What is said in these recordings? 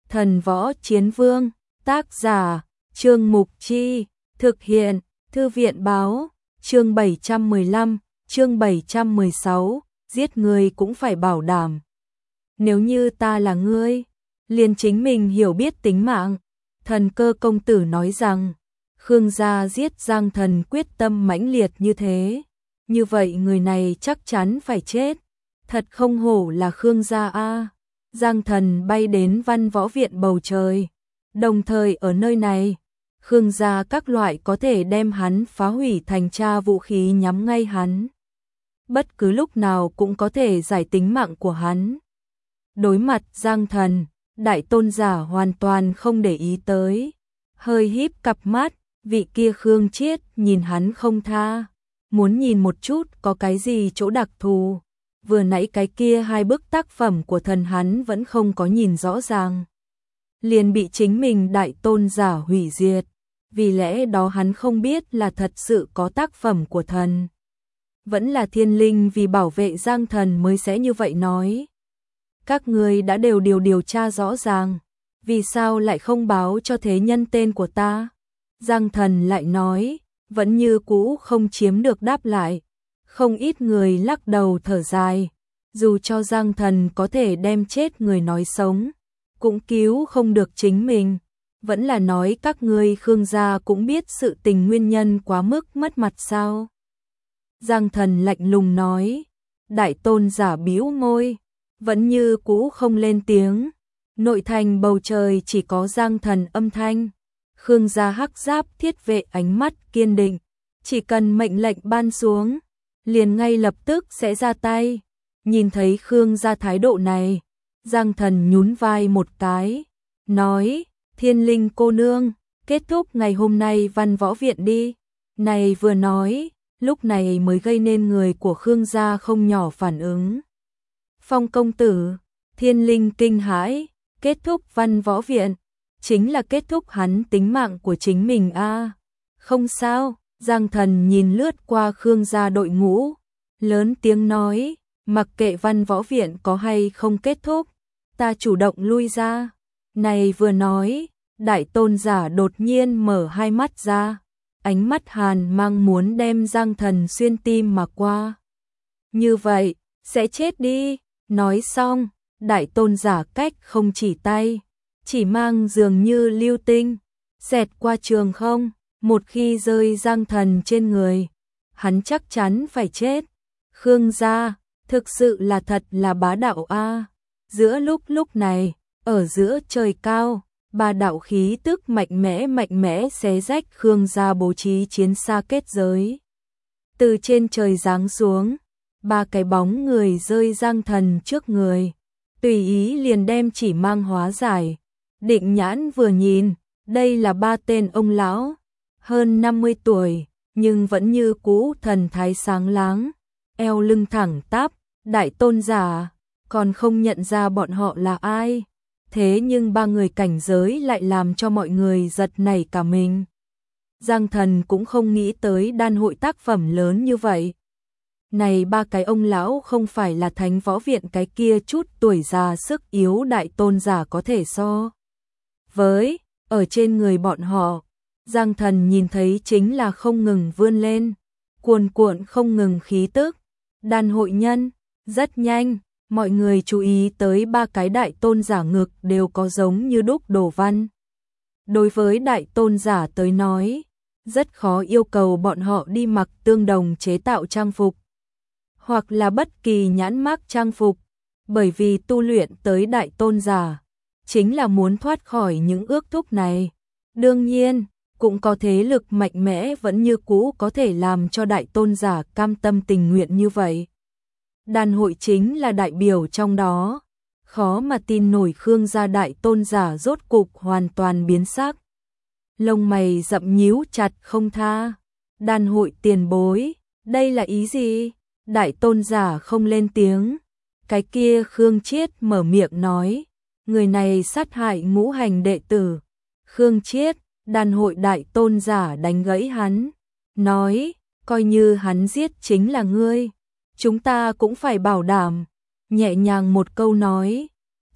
Thần Võ Chiến Vương, tác giả, Trương Mục Chi, thực hiện, Thư viện báo, chương 715, chương 716, giết người cũng phải bảo đảm. Nếu như ta là ngươi, liền chính mình hiểu biết tính mạng. Thần Cơ công tử nói rằng, Khương gia giết Giang Thần quyết tâm mãnh liệt như thế, như vậy người này chắc chắn phải chết. Thật không hổ là Khương gia a. Giang Thần bay đến Văn Võ Viện bầu trời, đồng thời ở nơi này, Khương gia các loại có thể đem hắn phá hủy thành tra vũ khí nhắm ngay hắn. Bất cứ lúc nào cũng có thể giải tính mạng của hắn. Đối mặt Giang Thần, đại tôn giả hoàn toàn không để ý tới, hơi híp cặp mắt, vị kia Khương Chiết nhìn hắn không tha, muốn nhìn một chút có cái gì chỗ đặc thù. Vừa nãy cái kia hai bức tác phẩm của thần hắn vẫn không có nhìn rõ ràng, liền bị chính mình đại tôn giả hủy diệt, vì lẽ đó hắn không biết là thật sự có tác phẩm của thần, vẫn là thiên linh vì bảo vệ Giang Thần mới sẽ như vậy nói. Các ngươi đã đều điều tra rõ ràng, vì sao lại không báo cho thế nhân tên của ta? Giang Thần lại nói, vẫn như cũ không chiếm được đáp lại. Không ít người lắc đầu thở dài, dù cho Giang Thần có thể đem chết người nói sống, cũng cứu không được chính mình. Vẫn là nói các ngươi Khương gia cũng biết sự tình nguyên nhân quá mức mất mặt sao? Giang Thần lạnh lùng nói, đại tôn giả bĩu môi, vẫn như cũ không lên tiếng. Nội thành bầu trời chỉ có Giang Thần âm thanh. Khương gia hắc giáp thiết vệ ánh mắt kiên định, chỉ cần mệnh lệnh ban xuống, liền ngay lập tức sẽ ra tay. Nhìn thấy Khương gia thái độ này, Giang Thần nhún vai một cái, nói, Thiên Linh cô nương, kết thúc ngày hôm nay Văn Võ Viện đi. Này vừa nói, lúc này mới gây nên người của Khương gia không nhỏ phản ứng. Phong công tử, Thiên Linh kinh hãi, kết thúc Văn Võ Viện, chính là kết thúc hắn tính mạng của chính mình a. Không sao, Giang Thần nhìn lướt qua Khương gia đội ngũ, lớn tiếng nói, mặc kệ Văn Võ Viện có hay không kết thúc, ta chủ động lui ra. Này vừa nói, đại tôn giả đột nhiên mở hai mắt ra, ánh mắt hàn mang muốn đem Giang Thần xuyên tim mà qua. Như vậy, sẽ chết đi. Nói xong, đại tôn giả cách không chỉ tay, chỉ mang dường như lưu tinh, xẹt qua trường không, một khi rơi Giang Thần trên người, hắn chắc chắn phải chết. Khương gia, thực sự là thật là bá đạo a. Giữa lúc này, ở giữa trời cao, ba đạo khí tức mạnh mẽ xé rách Khương gia bố trí chiến xa kết giới. Từ trên trời giáng xuống, ba cái bóng người rơi Giang Thần trước người, tùy ý liền đem chỉ mang hóa giải. Định nhãn vừa nhìn, đây là ba tên ông lão, hơn 50 tuổi, nhưng vẫn như cũ thần thái sáng láng, eo lưng thẳng tắp, đại tôn giả, còn không nhận ra bọn họ là ai. Thế nhưng ba người cảnh giới lại làm cho mọi người giật nảy cả mình. Giang Thần cũng không nghĩ tới đan hội tác phẩm lớn như vậy. Này ba cái ông lão không phải là Thánh Võ Viện cái kia chút tuổi già sức yếu đại tôn giả có thể so với, ở trên người bọn họ, Giang Thần nhìn thấy chính là không ngừng vươn lên, cuồn cuộn không ngừng khí tức. Đan hội nhân, rất nhanh, mọi người chú ý tới ba cái đại tôn giả ngực đều có giống như đúc đồ văn. Đối với đại tôn giả tới nói, rất khó yêu cầu bọn họ đi mặc tương đồng chế tạo trang phục, hoặc là bất kỳ nhãn mác trang phục, bởi vì tu luyện tới đại tôn giả, chính là muốn thoát khỏi những ước thúc này. Đương nhiên, cũng có thế lực mạnh mẽ vẫn như cũ có thể làm cho đại tôn giả cam tâm tình nguyện như vậy. Đan hội chính là đại biểu trong đó, khó mà tin nổi Khương gia đại tôn giả rốt cục hoàn toàn biến sắc. Lông mày rậm nhíu chặt không tha. Đan hội tiền bối, đây là ý gì? Đại tôn giả không lên tiếng. Cái kia Khương Chiết mở miệng nói, người này sát hại ngũ hành đệ tử. Khương Chiết, đan hội đại tôn giả đánh gãy hắn, nói, coi như hắn giết chính là ngươi, chúng ta cũng phải bảo đảm. Nhẹ nhàng một câu nói,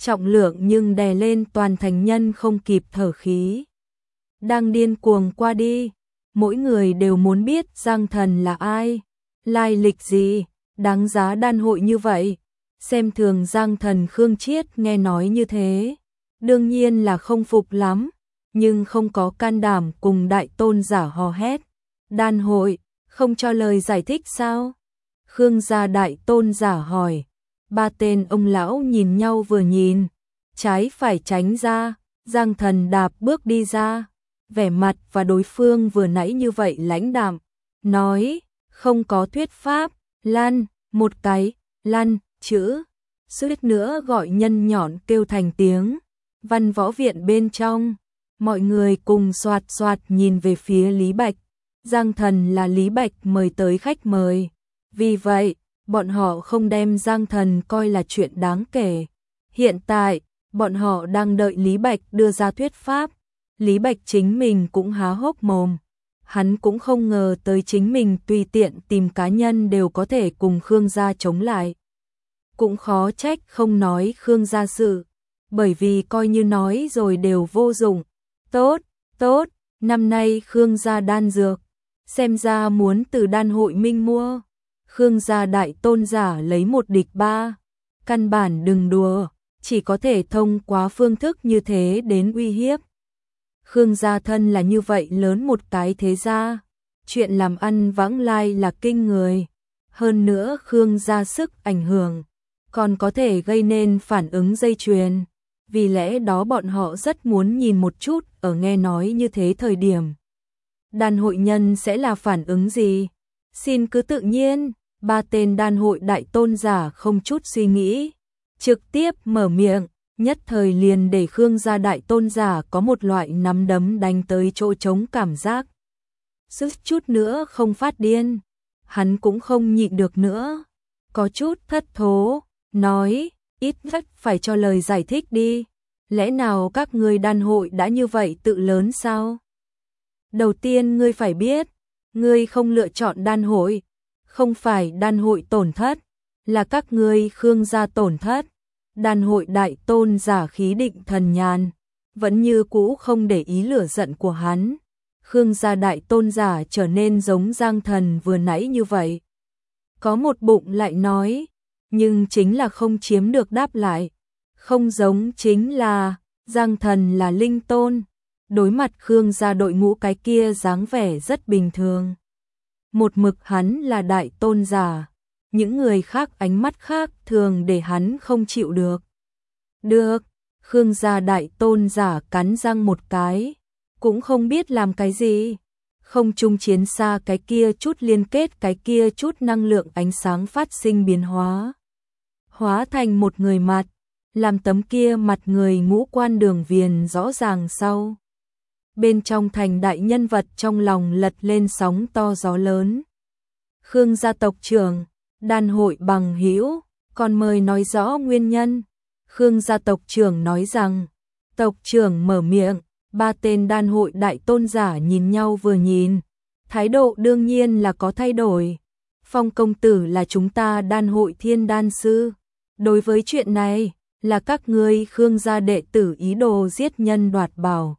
trọng lượng nhưng đè lên toàn thành nhân không kịp thở khí. Đang điên cuồng qua đi, mỗi người đều muốn biết Giang Thần là ai, lai lịch gì, đáng giá đan hội như vậy. Xem thường Giang Thần Khương Triết nghe nói như thế, đương nhiên là không phục lắm, nhưng không có can đảm cùng đại tôn giả hò hét. Đan hội, không cho lời giải thích sao? Khương gia đại tôn giả hỏi. Ba tên ông lão nhìn nhau vừa nhìn, trái phải tránh ra, Giang Thần đạp bước đi ra, vẻ mặt và đối phương vừa nãy như vậy lãnh đạm, nói, không có thuyết pháp, lăn, một cái, lăn, chữ, suýt nữa gọi nhân nhọn kêu thành tiếng. Văn võ viện bên trong, mọi người cùng xoạt xoạt nhìn về phía Lý Bạch. Giang Thần là Lý Bạch mời tới khách mời, vì vậy bọn họ không đem Giang Thần coi là chuyện đáng kể. Hiện tại, bọn họ đang đợi Lý Bạch đưa ra thuyết pháp. Lý Bạch chính mình cũng há hốc mồm. Hắn cũng không ngờ tới chính mình tùy tiện tìm cá nhân đều có thể cùng Khương gia chống lại. Cũng khó trách không nói Khương gia sự, bởi vì coi như nói rồi đều vô dụng. Tốt, tốt, năm nay Khương gia đan dược, xem ra muốn từ đan hội minh mua. Khương gia đại tôn giả lấy 1 địch 3, căn bản đừng đùa, chỉ có thể thông qua phương thức như thế đến uy hiếp. Khương gia thân là như vậy lớn một cái thế gia, chuyện làm ăn vãng lai là kinh người, hơn nữa Khương gia sức ảnh hưởng, còn có thể gây nên phản ứng dây chuyền, vì lẽ đó bọn họ rất muốn nhìn một chút ở nghe nói như thế thời điểm. Đan hội nhân sẽ là phản ứng gì? Xin cứ tự nhiên. Ba tên đan hội đại tôn giả không chút suy nghĩ, trực tiếp mở miệng, nhất thời liền để Khương gia đại tôn giả có một loại nắm đấm đánh tới chỗ trống cảm giác. Sức chút nữa không phát điên, hắn cũng không nhịn được nữa, có chút thất thố, nói, ít nhất phải cho lời giải thích đi, lẽ nào các ngươi đan hội đã như vậy tự lớn sao? Đầu tiên ngươi phải biết, ngươi không lựa chọn đan hội, không phải đan hội tổn thất, là các ngươi Khương gia tổn thất. Đan hội đại tôn giả khí định thần nhàn, vẫn như cũ không để ý lửa giận của hắn. Khương gia đại tôn giả trở nên giống Giang Thần vừa nãy như vậy. Có một bụng lại nói, nhưng chính là không chiếm được đáp lại. Không giống chính là, Giang Thần là linh tôn, đối mặt Khương gia đội ngũ cái kia dáng vẻ rất bình thường. Một mực hắn là đại tôn giả, những người khác ánh mắt khác thường để hắn không chịu được. Được, Khương gia đại tôn giả cắn răng một cái, cũng không biết làm cái gì. Không trung chiến xa cái kia chút liên kết cái kia chút năng lượng ánh sáng phát sinh biến hóa. Hóa thành một người mặt, làm tấm kia mặt người ngũ quan đường viền rõ ràng sau. Bên trong thành đại nhân vật trong lòng lật lên sóng to gió lớn. Khương gia tộc trưởng, đan hội bằng hữu, còn mời nói rõ nguyên nhân. Khương gia tộc trưởng nói rằng, tộc trưởng mở miệng, ba tên đan hội đại tôn giả nhìn nhau vừa nhìn, thái độ đương nhiên là có thay đổi. Phong công tử là chúng ta đan hội thiên đan sư, đối với chuyện này là các ngươi Khương gia đệ tử ý đồ giết nhân đoạt bảo.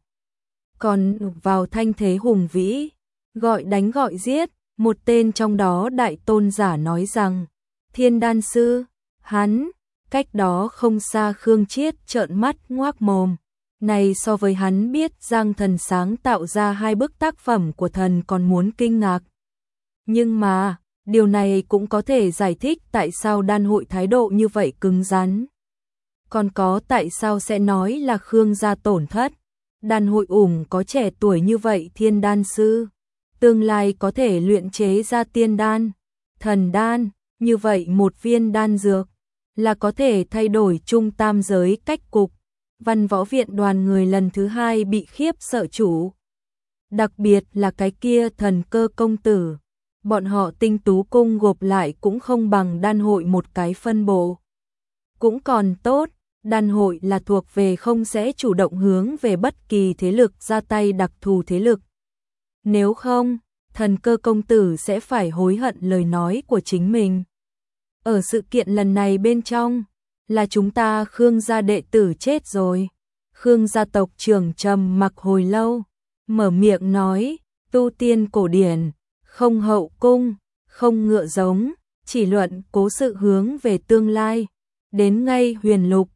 Còn vào thanh thế hùng vĩ, gọi đánh gọi giết, một tên trong đó đại tôn giả nói rằng, thiên đan sư, hắn, cách đó không xa Khương Triết trợn mắt ngoác mồm. Này so với hắn biết Giang Thần sáng tạo ra 2 bức tác phẩm của thần còn muốn kinh ngạc. Nhưng mà, điều này cũng có thể giải thích tại sao đan hội thái độ như vậy cứng rắn. Còn có tại sao sẽ nói là Khương gia tổn thất. Đan hội có trẻ tuổi như vậy thiên đan sư, tương lai có thể luyện chế ra tiên đan, thần đan, như vậy một viên đan dược là có thể thay đổi trung tam giới cách cục. Văn võ viện đoàn người lần thứ 2 bị khiếp sợ chủ. Đặc biệt là cái kia thần cơ công tử, bọn họ tinh tú cung gộp lại cũng không bằng đan hội một cái phân bộ. Cũng còn tốt, đan hội là thuộc về không sẽ chủ động hướng về bất kỳ thế lực ra tay đặc thù thế lực. Nếu không, thần cơ công tử sẽ phải hối hận lời nói của chính mình. Ở sự kiện lần này bên trong, là chúng ta Khương gia đệ tử chết rồi. Khương gia tộc trưởng trầm mặc hồi lâu, mở miệng nói, tu tiên cổ điển, không hậu cung, không ngựa giống, chỉ luận cố sự hướng về tương lai. Đến ngay huyền lục,